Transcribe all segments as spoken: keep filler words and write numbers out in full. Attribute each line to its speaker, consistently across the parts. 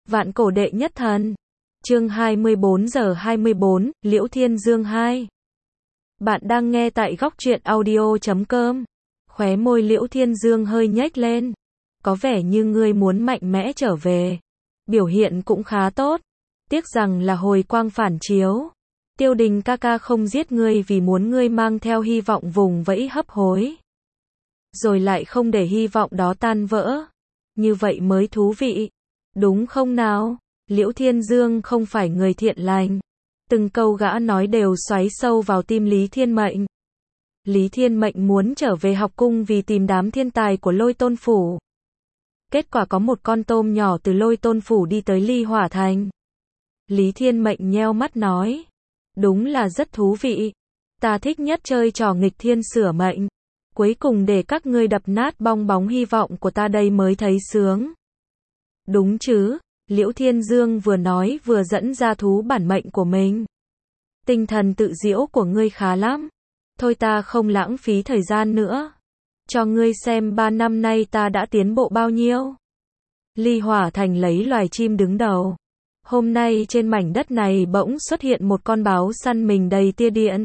Speaker 1: Vạn cổ đệ nhất thần. Chương hai mươi bốn giờ hai mươi bốn, Liễu Thiên Dương hai. Bạn đang nghe tại góc truyện audio chấm com. Khóe môi Liễu Thiên Dương hơi nhếch lên. Có vẻ như ngươi muốn mạnh mẽ trở về. Biểu hiện cũng khá tốt. Tiếc rằng là hồi quang phản chiếu. Tiêu Đình ca ca không giết ngươi vì muốn ngươi mang theo hy vọng vùng vẫy hấp hối. Rồi lại không để hy vọng đó tan vỡ. Như vậy mới thú vị. Đúng không nào? Liễu Thiên Dương không phải người thiện lành. Từng câu gã nói đều xoáy sâu vào tim Lý Thiên Mệnh. Lý Thiên Mệnh muốn trở về học cung vì tìm đám thiên tài của Lôi Tôn Phủ. Kết quả có một con tôm nhỏ từ Lôi Tôn Phủ đi tới Ly Hỏa Thành. Lý Thiên Mệnh nheo mắt nói. Đúng là rất thú vị. Ta thích nhất chơi trò nghịch thiên sửa mệnh. Cuối cùng để các ngươi đập nát bong bóng hy vọng của ta đây mới thấy sướng. Đúng chứ? Liễu Thiên Dương vừa nói vừa dẫn ra thú bản mệnh của mình. Tinh thần tự diễu của ngươi khá lắm. Thôi ta không lãng phí thời gian nữa. Cho ngươi xem ba năm nay ta đã tiến bộ bao nhiêu. Ly Hỏa Thành lấy loài chim đứng đầu. Hôm nay trên mảnh đất này bỗng xuất hiện một con báo săn mình đầy tia điện.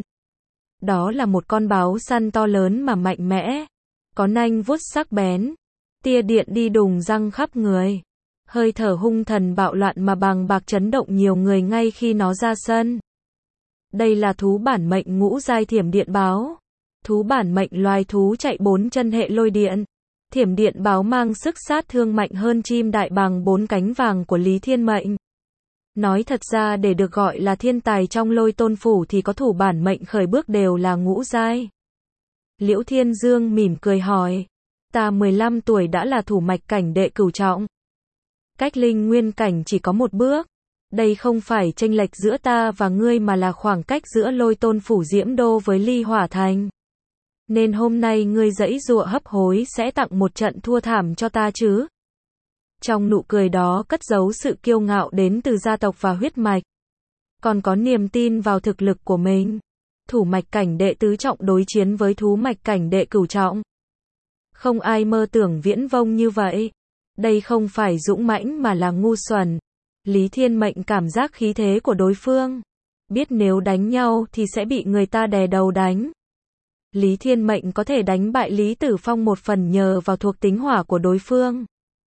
Speaker 1: Đó là một con báo săn to lớn mà mạnh mẽ. Có nanh vuốt sắc bén. Tia điện đi đùng răng khắp người. Hơi thở hung thần bạo loạn mà bàng bạc chấn động nhiều người ngay khi nó ra sân. Đây là thú bản mệnh ngũ giai thiểm điện báo. Thú bản mệnh loài thú chạy bốn chân hệ lôi điện. Thiểm điện báo mang sức sát thương mạnh hơn chim đại bàng bốn cánh vàng của Lý Thiên Mệnh. Nói thật ra để được gọi là thiên tài trong Lôi Tôn Phủ thì có thủ bản mệnh khởi bước đều là ngũ giai. Liễu Thiên Dương mỉm cười hỏi. Ta mười lăm tuổi đã là thủ mạch cảnh đệ cửu trọng. Cách linh nguyên cảnh chỉ có một bước. Đây không phải chênh lệch giữa ta và ngươi mà là khoảng cách giữa Lôi Tôn Phủ Diễm Đô với Ly Hỏa Thành. Nên hôm nay ngươi giãy giụa hấp hối sẽ tặng một trận thua thảm cho ta chứ? Trong nụ cười đó cất giấu sự kiêu ngạo đến từ gia tộc và huyết mạch. Còn có niềm tin vào thực lực của mình. Thủ mạch cảnh đệ tứ trọng đối chiến với thú mạch cảnh đệ cửu trọng. Không ai mơ tưởng viễn vông như vậy. Đây không phải dũng mãnh mà là ngu xuẩn. Lý Thiên Mệnh cảm giác khí thế của đối phương. Biết nếu đánh nhau thì sẽ bị người ta đè đầu đánh. Lý Thiên Mệnh có thể đánh bại Lý Tử Phong một phần nhờ vào thuộc tính hỏa của đối phương.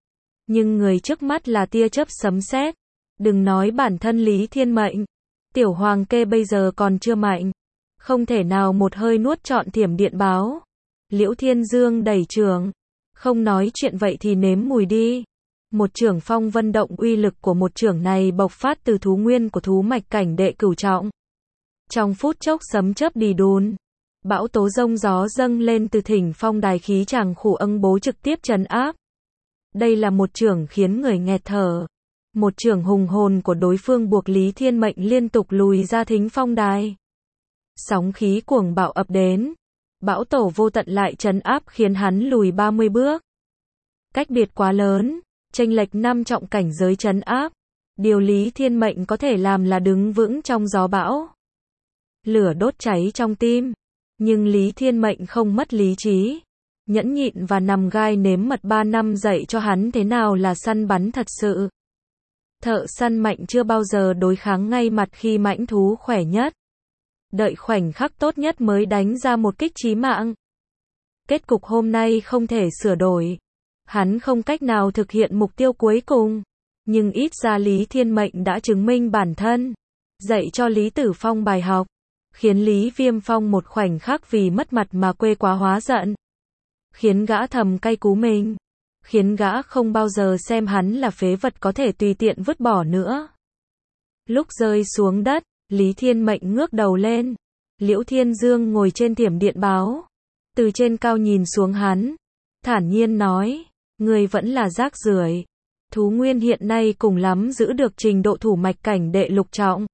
Speaker 1: Nhưng người trước mắt là tia chớp sấm sét. Đừng nói bản thân Lý Thiên Mệnh. Tiểu Hoàng Kê bây giờ còn chưa mạnh. Không thể nào một hơi nuốt trọn thiểm điện báo. Liễu Thiên Dương đẩy trường. Không nói chuyện vậy thì nếm mùi đi. Một chưởng phong vân động uy lực của một chưởng này bộc phát từ thú nguyên của thú mạch cảnh đệ cửu trọng. Trong phút chốc sấm chớp đì đùn. Bão tố rông gió dâng lên từ thỉnh phong đài khí tràng khủ âng bố trực tiếp trấn áp. Đây là một chưởng khiến người nghẹt thở. Một chưởng hùng hồn của đối phương buộc Lý Thiên Mệnh liên tục lùi ra thính phong đài. Sóng khí cuồng bạo ập đến. Bão tổ vô tận lại trấn áp khiến hắn lùi ba mươi bước. Cách biệt quá lớn, chênh lệch năm trọng cảnh giới trấn áp. Điều Lý Thiên Mệnh có thể làm là đứng vững trong gió bão. Lửa đốt cháy trong tim. Nhưng Lý Thiên Mệnh không mất lý trí. Nhẫn nhịn và nằm gai nếm mật ba năm dạy cho hắn thế nào là săn bắn thật sự. Thợ săn mạnh chưa bao giờ đối kháng ngay mặt khi mãnh thú khỏe nhất. Đợi khoảnh khắc tốt nhất mới đánh ra một kích chí mạng. Kết cục hôm nay không thể sửa đổi. Hắn không cách nào thực hiện mục tiêu cuối cùng. Nhưng ít ra Lý Thiên Mệnh đã chứng minh bản thân. Dạy cho Lý Tử Phong bài học. Khiến Lý Viêm Phong một khoảnh khắc vì mất mặt mà quê quá hóa giận. Khiến gã thầm cay cú mình. Khiến gã không bao giờ xem hắn là phế vật có thể tùy tiện vứt bỏ nữa. Lúc rơi xuống đất, Lý Thiên Mệnh ngước đầu lên. Liễu Thiên Dương ngồi trên thiểm điện báo. Từ trên cao nhìn xuống hắn. Thản nhiên nói. Người vẫn là rác rưởi. Thú nguyên hiện nay cùng lắm giữ được trình độ thủ mạch cảnh đệ lục trọng.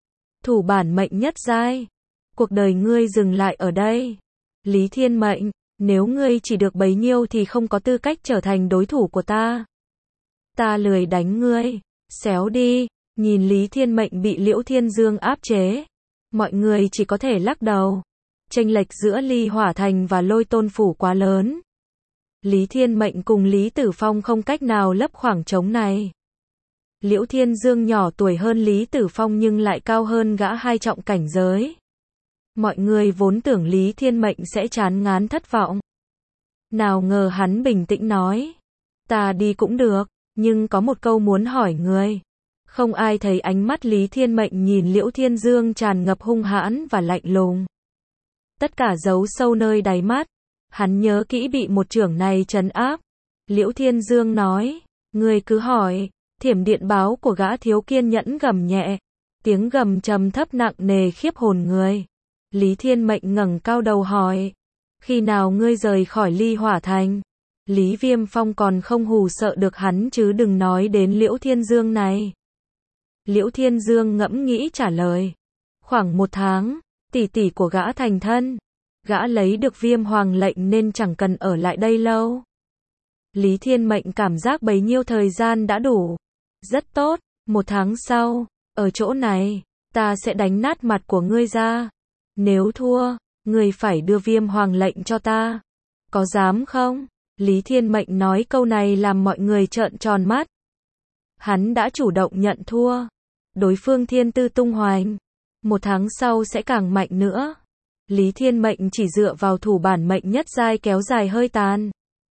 Speaker 1: Thủ bản mệnh nhất giai. Cuộc đời ngươi dừng lại ở đây. Lý Thiên Mệnh. Nếu ngươi chỉ được bấy nhiêu thì không có tư cách trở thành đối thủ của ta. Ta lười đánh ngươi. Xéo đi. Nhìn Lý Thiên Mệnh bị Liễu Thiên Dương áp chế. Mọi người chỉ có thể lắc đầu. Chênh lệch giữa Ly Hỏa Thành và Lôi Tôn Phủ quá lớn. Lý Thiên Mệnh cùng Lý Tử Phong không cách nào lấp khoảng trống này. Liễu Thiên Dương nhỏ tuổi hơn Lý Tử Phong nhưng lại cao hơn gã hai trọng cảnh giới. Mọi người vốn tưởng Lý Thiên Mệnh sẽ chán ngán thất vọng. Nào ngờ hắn bình tĩnh nói. Ta đi cũng được, nhưng có một câu muốn hỏi người. Không ai thấy ánh mắt Lý Thiên Mệnh nhìn Liễu Thiên Dương tràn ngập hung hãn và lạnh lùng. Tất cả giấu sâu nơi đáy mắt. Hắn nhớ kỹ bị một chưởng này trấn áp. Liễu Thiên Dương nói. Người cứ hỏi. Thiểm điện báo của gã thiếu kiên nhẫn gầm nhẹ. Tiếng gầm trầm thấp nặng nề khiếp hồn người. Lý Thiên Mệnh ngẩng cao đầu hỏi. Khi nào ngươi rời khỏi Ly Hỏa Thành? Lý Viêm Phong còn không hù sợ được hắn chứ đừng nói đến Liễu Thiên Dương này. Liễu Thiên Dương ngẫm nghĩ trả lời. Khoảng một tháng, tỷ tỷ của gã thành thân. Gã lấy được Viêm Hoàng lệnh nên chẳng cần ở lại đây lâu. Lý Thiên Mệnh cảm giác bấy nhiêu thời gian đã đủ. Rất tốt, một tháng sau, ở chỗ này, ta sẽ đánh nát mặt của ngươi ra. Nếu thua, ngươi phải đưa Viêm Hoàng lệnh cho ta. Có dám không? Lý Thiên Mệnh nói câu này làm mọi người trợn tròn mắt. Hắn đã chủ động nhận thua. Đối phương thiên tư tung hoành. Một tháng sau sẽ càng mạnh nữa. Lý Thiên Mệnh chỉ dựa vào thủ bản mệnh nhất giai kéo dài hơi tàn.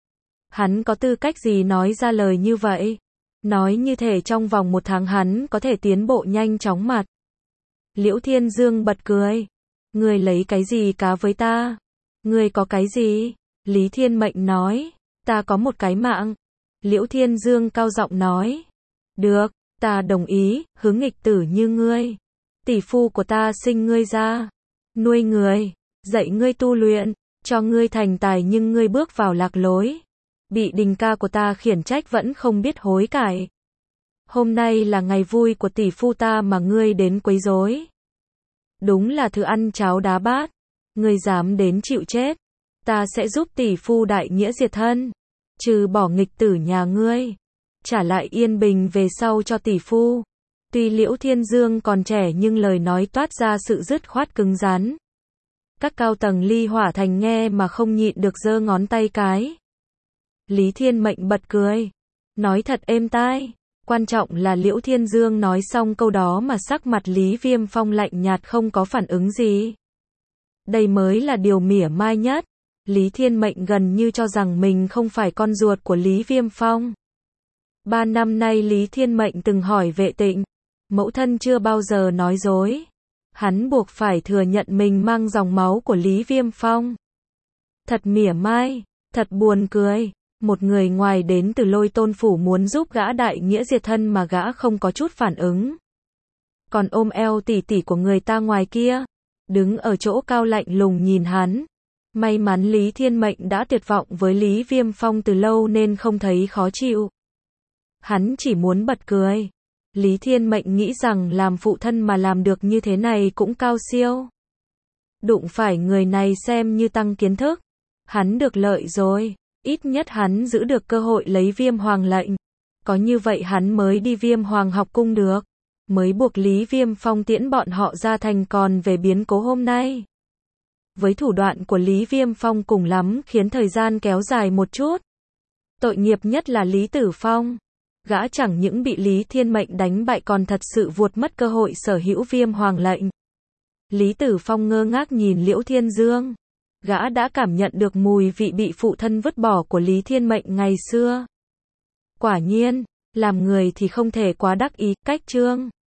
Speaker 1: Hắn có tư cách gì nói ra lời như vậy? Nói như thể trong vòng một tháng hắn có thể tiến bộ nhanh chóng mặt. Liễu Thiên Dương bật cười. Ngươi lấy cái gì cá với ta? Ngươi có cái gì? Lý Thiên Mệnh nói. Ta có một cái mạng. Liễu Thiên Dương cao giọng nói. Được, ta đồng ý, hướng nghịch tử như ngươi. Tỷ phu của ta sinh ngươi ra. Nuôi người, dạy ngươi tu luyện, cho ngươi thành tài nhưng ngươi bước vào lạc lối. Bị đình ca của ta khiển trách vẫn không biết hối cải. Hôm nay là ngày vui của tỷ phu ta mà ngươi đến quấy rối. Đúng là thứ ăn cháo đá bát. Ngươi dám đến chịu chết. Ta sẽ giúp tỷ phu đại nghĩa diệt thân. Trừ bỏ nghịch tử nhà ngươi. Trả lại yên bình về sau cho tỷ phu. Tuy Liễu Thiên Dương còn trẻ nhưng lời nói toát ra sự dứt khoát cứng rắn. Các cao tầng Ly Hỏa Thành nghe mà không nhịn được giơ ngón tay cái. Lý Thiên Mệnh bật cười. Nói thật êm tai. Quan trọng là Liễu Thiên Dương nói xong câu đó mà sắc mặt Lý Viêm Phong lạnh nhạt không có phản ứng gì. Đây mới là điều mỉa mai nhất. Lý Thiên Mệnh gần như cho rằng mình không phải con ruột của Lý Viêm Phong. Ba năm nay Lý Thiên Mệnh từng hỏi Vệ Tịnh. Mẫu thân chưa bao giờ nói dối. Hắn buộc phải thừa nhận mình mang dòng máu của Lý Viêm Phong. Thật mỉa mai, thật buồn cười. Một người ngoài đến từ Lôi Tôn Phủ muốn giúp gã đại nghĩa diệt thân mà gã không có chút phản ứng. Còn ôm eo tỷ tỷ của người ta ngoài kia, đứng ở chỗ cao lạnh lùng nhìn hắn. May mắn Lý Thiên Mệnh đã tuyệt vọng với Lý Viêm Phong từ lâu nên không thấy khó chịu. Hắn chỉ muốn bật cười. Lý Thiên Mệnh nghĩ rằng làm phụ thân mà làm được như thế này cũng cao siêu. Đụng phải người này xem như tăng kiến thức. Hắn được lợi rồi. Ít nhất hắn giữ được cơ hội lấy Viêm Hoàng lệnh. Có như vậy hắn mới đi Viêm Hoàng học cung được. Mới buộc Lý Viêm Phong tiễn bọn họ ra thành còn về biến cố hôm nay. Với thủ đoạn của Lý Viêm Phong cùng lắm khiến thời gian kéo dài một chút. Tội nghiệp nhất là Lý Tử Phong. Gã chẳng những bị Lý Thiên Mệnh đánh bại còn thật sự vuột mất cơ hội sở hữu Viêm Hoàng lệnh. Lý Tử Phong ngơ ngác nhìn Liễu Thiên Dương. Gã đã cảm nhận được mùi vị bị phụ thân vứt bỏ của Lý Thiên Mệnh ngày xưa. Quả nhiên, làm người thì không thể quá đắc ý, cách chương.